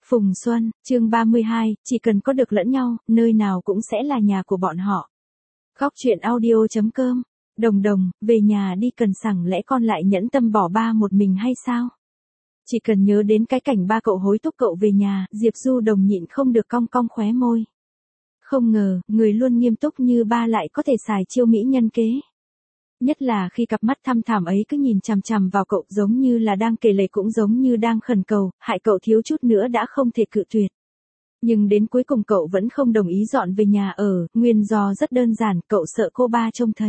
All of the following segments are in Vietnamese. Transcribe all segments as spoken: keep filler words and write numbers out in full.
Phùng Xuân, chương ba mươi hai, chỉ cần có được lẫn nhau, nơi nào cũng sẽ là nhà của bọn họ. Góc truyện audio chấm com. Đồng Đồng, về nhà đi, cần sẵn lẽ con lại nhẫn tâm bỏ ba một mình hay sao? Chỉ cần nhớ đến cái cảnh ba cậu hối thúc cậu về nhà, Diệp Du Đồng nhịn không được cong cong khóe môi. Không ngờ, người luôn nghiêm túc như ba lại có thể xài chiêu mỹ nhân kế. Nhất là khi cặp mắt thăm thẳm ấy cứ nhìn chằm chằm vào cậu, giống như là đang kể lể cũng giống như đang khẩn cầu, hại cậu thiếu chút nữa đã không thể cự tuyệt. Nhưng đến cuối cùng cậu vẫn không đồng ý dọn về nhà ở, nguyên do rất đơn giản, cậu sợ cô ba trông thấy.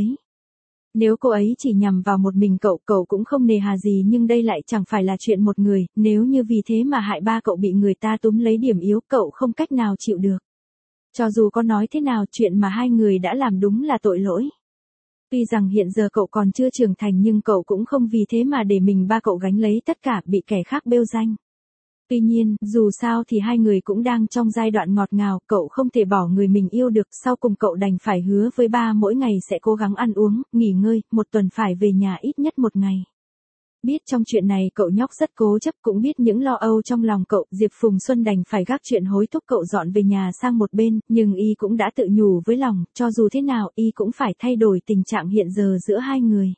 Nếu cô ấy chỉ nhằm vào một mình cậu, cậu cũng không nề hà gì, nhưng đây lại chẳng phải là chuyện một người, nếu như vì thế mà hại ba cậu bị người ta túm lấy điểm yếu, cậu không cách nào chịu được. Cho dù có nói thế nào, chuyện mà hai người đã làm đúng là tội lỗi. Tuy rằng hiện giờ cậu còn chưa trưởng thành nhưng cậu cũng không vì thế mà để mình ba cậu gánh lấy tất cả, bị kẻ khác bêu danh. Tuy nhiên, dù sao thì hai người cũng đang trong giai đoạn ngọt ngào, cậu không thể bỏ người mình yêu được, sau cùng cậu đành phải hứa với ba mỗi ngày sẽ cố gắng ăn uống, nghỉ ngơi, một tuần phải về nhà ít nhất một ngày. Biết trong chuyện này cậu nhóc rất cố chấp, cũng biết những lo âu trong lòng cậu, Diệp Phùng Xuân đành phải gác chuyện hối thúc cậu dọn về nhà sang một bên, nhưng y cũng đã tự nhủ với lòng, cho dù thế nào y cũng phải thay đổi tình trạng hiện giờ giữa hai người.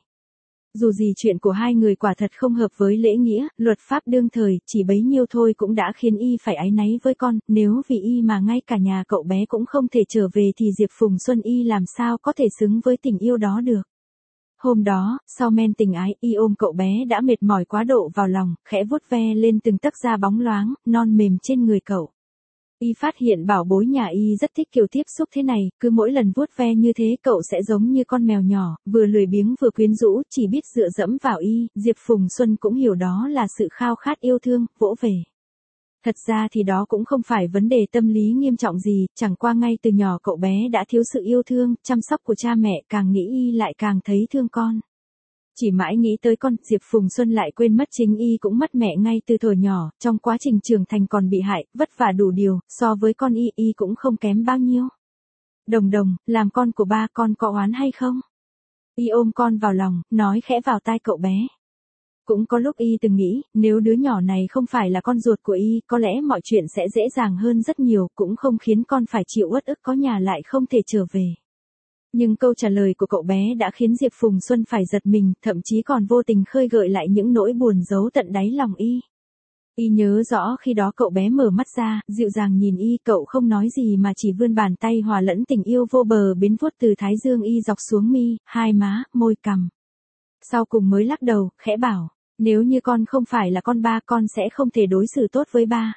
Dù gì chuyện của hai người quả thật không hợp với lễ nghĩa, luật pháp đương thời, chỉ bấy nhiêu thôi cũng đã khiến y phải áy náy với con, nếu vì y mà ngay cả nhà cậu bé cũng không thể trở về thì Diệp Phùng Xuân y làm sao có thể xứng với tình yêu đó được. Hôm đó, sau men tình ái, y ôm cậu bé đã mệt mỏi quá độ vào lòng, khẽ vuốt ve lên từng tấc da bóng loáng, non mềm trên người cậu. Y phát hiện bảo bối nhà y rất thích kiểu tiếp xúc thế này, cứ mỗi lần vuốt ve như thế cậu sẽ giống như con mèo nhỏ, vừa lười biếng vừa quyến rũ, chỉ biết dựa dẫm vào y, Diệp Phùng Xuân cũng hiểu đó là sự khao khát yêu thương, vỗ về. Thật ra thì đó cũng không phải vấn đề tâm lý nghiêm trọng gì, chẳng qua ngay từ nhỏ cậu bé đã thiếu sự yêu thương, chăm sóc của cha mẹ, càng nghĩ y lại càng thấy thương con. Chỉ mãi nghĩ tới con, Diệp Phùng Xuân lại quên mất chính y cũng mất mẹ ngay từ thuở nhỏ, trong quá trình trưởng thành còn bị hại, vất vả đủ điều, so với con y, y cũng không kém bao nhiêu. Đồng Đồng, làm con của ba con có oán hay không? Y ôm con vào lòng, nói khẽ vào tai cậu bé. Cũng có lúc y từng nghĩ, nếu đứa nhỏ này không phải là con ruột của y, có lẽ mọi chuyện sẽ dễ dàng hơn rất nhiều, cũng không khiến con phải chịu uất ức có nhà lại không thể trở về. Nhưng câu trả lời của cậu bé đã khiến Diệp Phùng Xuân phải giật mình, thậm chí còn vô tình khơi gợi lại những nỗi buồn giấu tận đáy lòng y. Y nhớ rõ khi đó cậu bé mở mắt ra, dịu dàng nhìn y, cậu không nói gì mà chỉ vươn bàn tay hòa lẫn tình yêu vô bờ bến vuốt từ thái dương y dọc xuống mi, hai má, môi cằm. Sau cùng mới lắc đầu, khẽ bảo, nếu như con không phải là con ba, con sẽ không thể đối xử tốt với ba.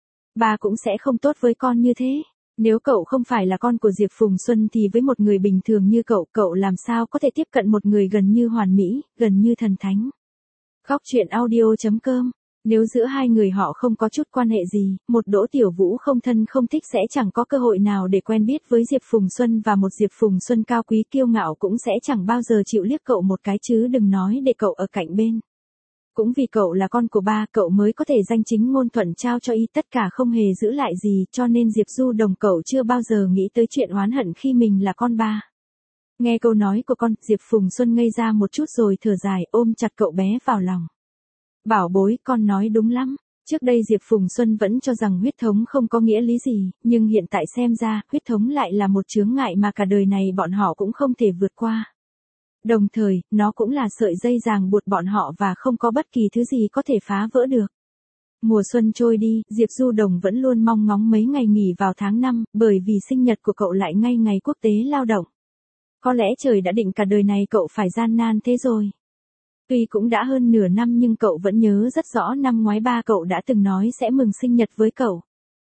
Ba cũng sẽ không tốt với con như thế. Nếu cậu không phải là con của Diệp Phùng Xuân thì với một người bình thường như cậu, cậu làm sao có thể tiếp cận một người gần như hoàn mỹ, gần như thần thánh. Góc truyện audio chấm com. Nếu giữa hai người họ không có chút quan hệ gì, một Đỗ Tiểu Vũ không thân không thích sẽ chẳng có cơ hội nào để quen biết với Diệp Phùng Xuân, và một Diệp Phùng Xuân cao quý kiêu ngạo cũng sẽ chẳng bao giờ chịu liếc cậu một cái, chứ đừng nói để cậu ở cạnh bên. Cũng vì cậu là con của ba, cậu mới có thể danh chính ngôn thuận trao cho y tất cả, không hề giữ lại gì, cho nên Diệp Du Đồng cậu chưa bao giờ nghĩ tới chuyện oán hận khi mình là con ba. Nghe câu nói của con, Diệp Phùng Xuân ngây ra một chút rồi thở dài, ôm chặt cậu bé vào lòng. Bảo bối, con nói đúng lắm. Trước đây Diệp Phùng Xuân vẫn cho rằng huyết thống không có nghĩa lý gì, nhưng hiện tại xem ra, huyết thống lại là một chướng ngại mà cả đời này bọn họ cũng không thể vượt qua. Đồng thời, nó cũng là sợi dây ràng buộc bọn họ và không có bất kỳ thứ gì có thể phá vỡ được. Mùa xuân trôi đi, Diệp Du Đồng vẫn luôn mong ngóng mấy ngày nghỉ vào tháng năm, bởi vì sinh nhật của cậu lại ngay ngày quốc tế lao động. Có lẽ trời đã định cả đời này cậu phải gian nan thế rồi. Tuy cũng đã hơn nửa năm nhưng cậu vẫn nhớ rất rõ năm ngoái ba cậu đã từng nói sẽ mừng sinh nhật với cậu.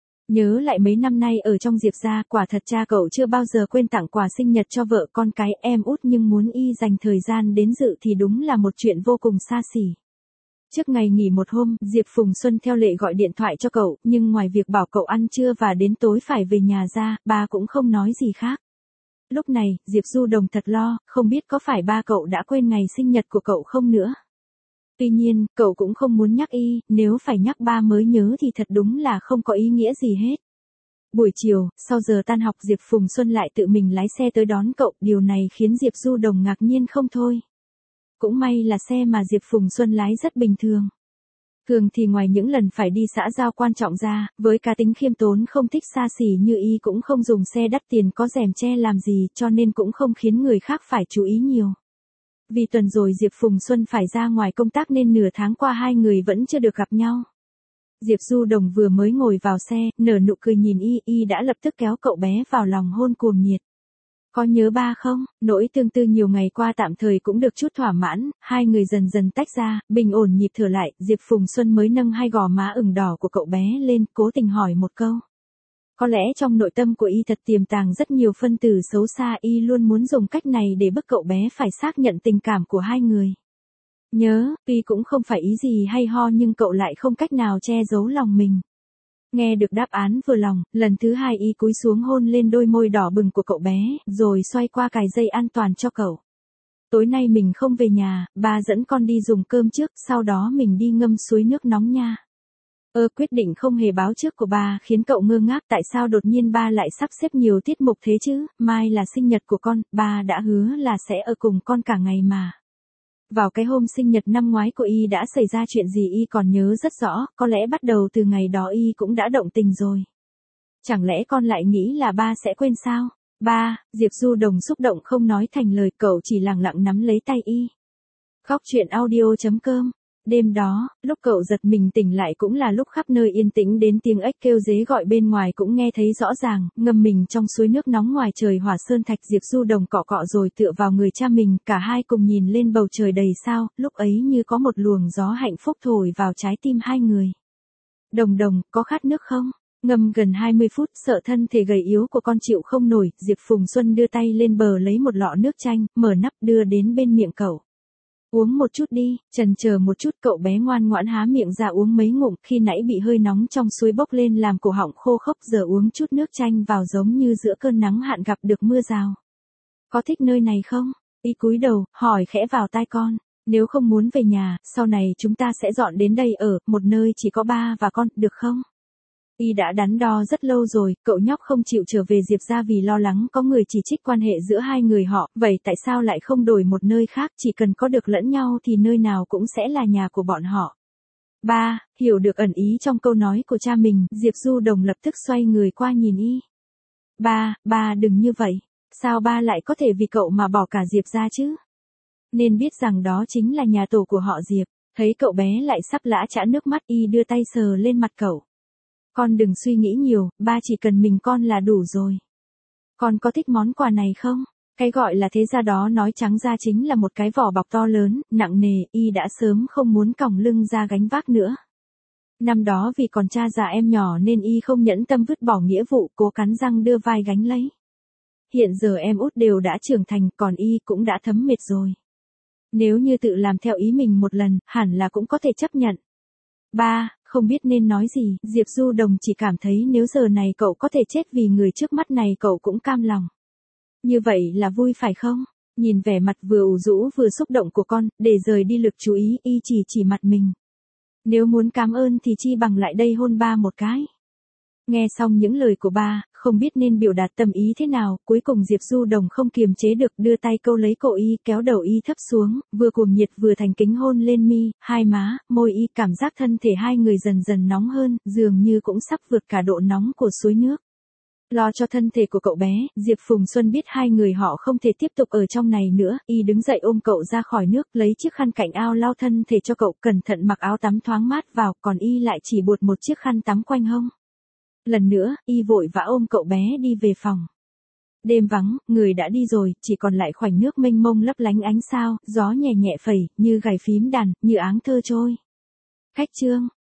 Nhớ lại mấy năm nay ở trong Diệp gia, quả thật cha cậu chưa bao giờ quên tặng quà sinh nhật cho vợ con cái em út, nhưng muốn y dành thời gian đến dự thì đúng là một chuyện vô cùng xa xỉ. Trước ngày nghỉ một hôm, Diệp Phùng Xuân theo lệ gọi điện thoại cho cậu, nhưng ngoài việc bảo cậu ăn trưa và đến tối phải về nhà ra, ba cũng không nói gì khác. Lúc này, Diệp Du Đồng thật lo, không biết có phải ba cậu đã quên ngày sinh nhật của cậu không nữa. Tuy nhiên, cậu cũng không muốn nhắc y, nếu phải nhắc ba mới nhớ thì thật đúng là không có ý nghĩa gì hết. Buổi chiều, sau giờ tan học Diệp Phùng Xuân lại tự mình lái xe tới đón cậu, điều này khiến Diệp Du Đồng ngạc nhiên không thôi. Cũng may là xe mà Diệp Phùng Xuân lái rất bình thường. Thường thì ngoài những lần phải đi xã giao quan trọng ra, với cá tính khiêm tốn không thích xa xỉ như y cũng không dùng xe đắt tiền có rèm che làm gì cho nên cũng không khiến người khác phải chú ý nhiều. Vì tuần rồi Diệp Phùng Xuân phải ra ngoài công tác nên nửa tháng qua hai người vẫn chưa được gặp nhau. Diệp Du Đồng vừa mới ngồi vào xe, nở nụ cười nhìn y, y đã lập tức kéo cậu bé vào lòng hôn cuồng nhiệt. Có nhớ ba không? Nỗi tương tư nhiều ngày qua tạm thời cũng được chút thỏa mãn, hai người dần dần tách ra, bình ổn nhịp thở lại, Diệp Phùng Xuân mới nâng hai gò má ửng đỏ của cậu bé lên, cố tình hỏi một câu. Có lẽ trong nội tâm của y thật tiềm tàng rất nhiều phân tử xấu xa, y luôn muốn dùng cách này để bức cậu bé phải xác nhận tình cảm của hai người. Nhớ, y cũng không phải ý gì hay ho nhưng cậu lại không cách nào che giấu lòng mình. Nghe được đáp án vừa lòng, lần thứ hai y cúi xuống hôn lên đôi môi đỏ bừng của cậu bé, rồi xoay qua cài dây an toàn cho cậu. Tối nay mình không về nhà, ba dẫn con đi dùng cơm trước, sau đó mình đi ngâm suối nước nóng nha. Ơ quyết định không hề báo trước của ba khiến cậu ngơ ngác, tại sao đột nhiên ba lại sắp xếp nhiều tiết mục thế chứ, mai là sinh nhật của con, ba đã hứa là sẽ ở cùng con cả ngày mà. Vào cái hôm sinh nhật năm ngoái của y đã xảy ra chuyện gì y còn nhớ rất rõ, có lẽ bắt đầu từ ngày đó y cũng đã động tình rồi. Chẳng lẽ con lại nghĩ là ba sẽ quên sao? Ba, Diệp Du Đồng xúc động không nói thành lời, cậu chỉ lặng lặng nắm lấy tay y. Khóc chuyện audio chấm com. Đêm đó, lúc cậu giật mình tỉnh lại cũng là lúc khắp nơi yên tĩnh đến tiếng ếch kêu dế gọi bên ngoài cũng nghe thấy rõ ràng, ngâm mình trong suối nước nóng ngoài trời hỏa sơn thạch. Diệp Du Đồng cọ cọ rồi tựa vào người cha mình, cả hai cùng nhìn lên bầu trời đầy sao, lúc ấy như có một luồng gió hạnh phúc thổi vào trái tim hai người. Đồng Đồng, có khát nước không? Ngâm gần hai mươi phút, sợ thân thể gầy yếu của con chịu không nổi, Diệp Phùng Xuân đưa tay lên bờ lấy một lọ nước chanh, mở nắp đưa đến bên miệng cậu. Uống một chút đi, chần chờ một chút cậu bé ngoan ngoãn há miệng ra uống mấy ngụm, khi nãy bị hơi nóng trong suối bốc lên làm cổ họng khô khốc, giờ uống chút nước chanh vào giống như giữa cơn nắng hạn gặp được mưa rào. Có thích nơi này không? Y cúi đầu, hỏi khẽ vào tai con. Nếu không muốn về nhà, sau này chúng ta sẽ dọn đến đây ở, một nơi chỉ có ba và con, được không? Y đã đắn đo rất lâu rồi, cậu nhóc không chịu trở về Diệp ra vì lo lắng có người chỉ trích quan hệ giữa hai người họ, vậy tại sao lại không đổi một nơi khác, chỉ cần có được lẫn nhau thì nơi nào cũng sẽ là nhà của bọn họ. Ba, hiểu được ẩn ý trong câu nói của cha mình, Diệp Du Đồng lập tức xoay người qua nhìn y. Ba, ba đừng như vậy, sao ba lại có thể vì cậu mà bỏ cả Diệp ra chứ? Nên biết rằng đó chính là nhà tổ của họ Diệp. Thấy cậu bé lại sắp lã chã nước mắt, y đưa tay sờ lên mặt cậu. Con đừng suy nghĩ nhiều, ba chỉ cần mình con là đủ rồi. Con có thích món quà này không? Cái gọi là thế gia đó nói trắng ra chính là một cái vỏ bọc to lớn, nặng nề, y đã sớm không muốn còng lưng ra gánh vác nữa. Năm đó vì còn cha già em nhỏ nên y không nhẫn tâm vứt bỏ nghĩa vụ, cố cắn răng đưa vai gánh lấy. Hiện giờ em út đều đã trưởng thành, còn y cũng đã thấm mệt rồi. Nếu như tự làm theo ý mình một lần, hẳn là cũng có thể chấp nhận. Ba, không biết nên nói gì, Diệp Du Đồng chỉ cảm thấy nếu giờ này cậu có thể chết vì người trước mắt này cậu cũng cam lòng. Như vậy là vui phải không? Nhìn vẻ mặt vừa ủ rũ vừa xúc động của con, để rời đi lực chú ý, y chỉ chỉ mặt mình. Nếu muốn cảm ơn thì chi bằng lại đây hôn ba một cái. Nghe xong những lời của ba, không biết nên biểu đạt tâm ý thế nào, cuối cùng Diệp Du Đồng không kiềm chế được đưa tay câu lấy cổ y, kéo đầu y thấp xuống, vừa cuồng nhiệt vừa thành kính hôn lên mi, hai má, môi y, cảm giác thân thể hai người dần dần nóng hơn, dường như cũng sắp vượt cả độ nóng của suối nước. Lo cho thân thể của cậu bé, Diệp Phùng Xuân biết hai người họ không thể tiếp tục ở trong này nữa, y đứng dậy ôm cậu ra khỏi nước, lấy chiếc khăn cạnh ao lau thân thể cho cậu, cẩn thận mặc áo tắm thoáng mát vào, còn y lại chỉ buộc một chiếc khăn tắm quanh hông. Lần nữa, y vội vã ôm cậu bé đi về phòng. Đêm vắng, người đã đi rồi, chỉ còn lại khoảnh nước mênh mông lấp lánh ánh sao, gió nhẹ nhẹ phẩy, như gảy phím đàn, như áng thơ trôi. Khách chương.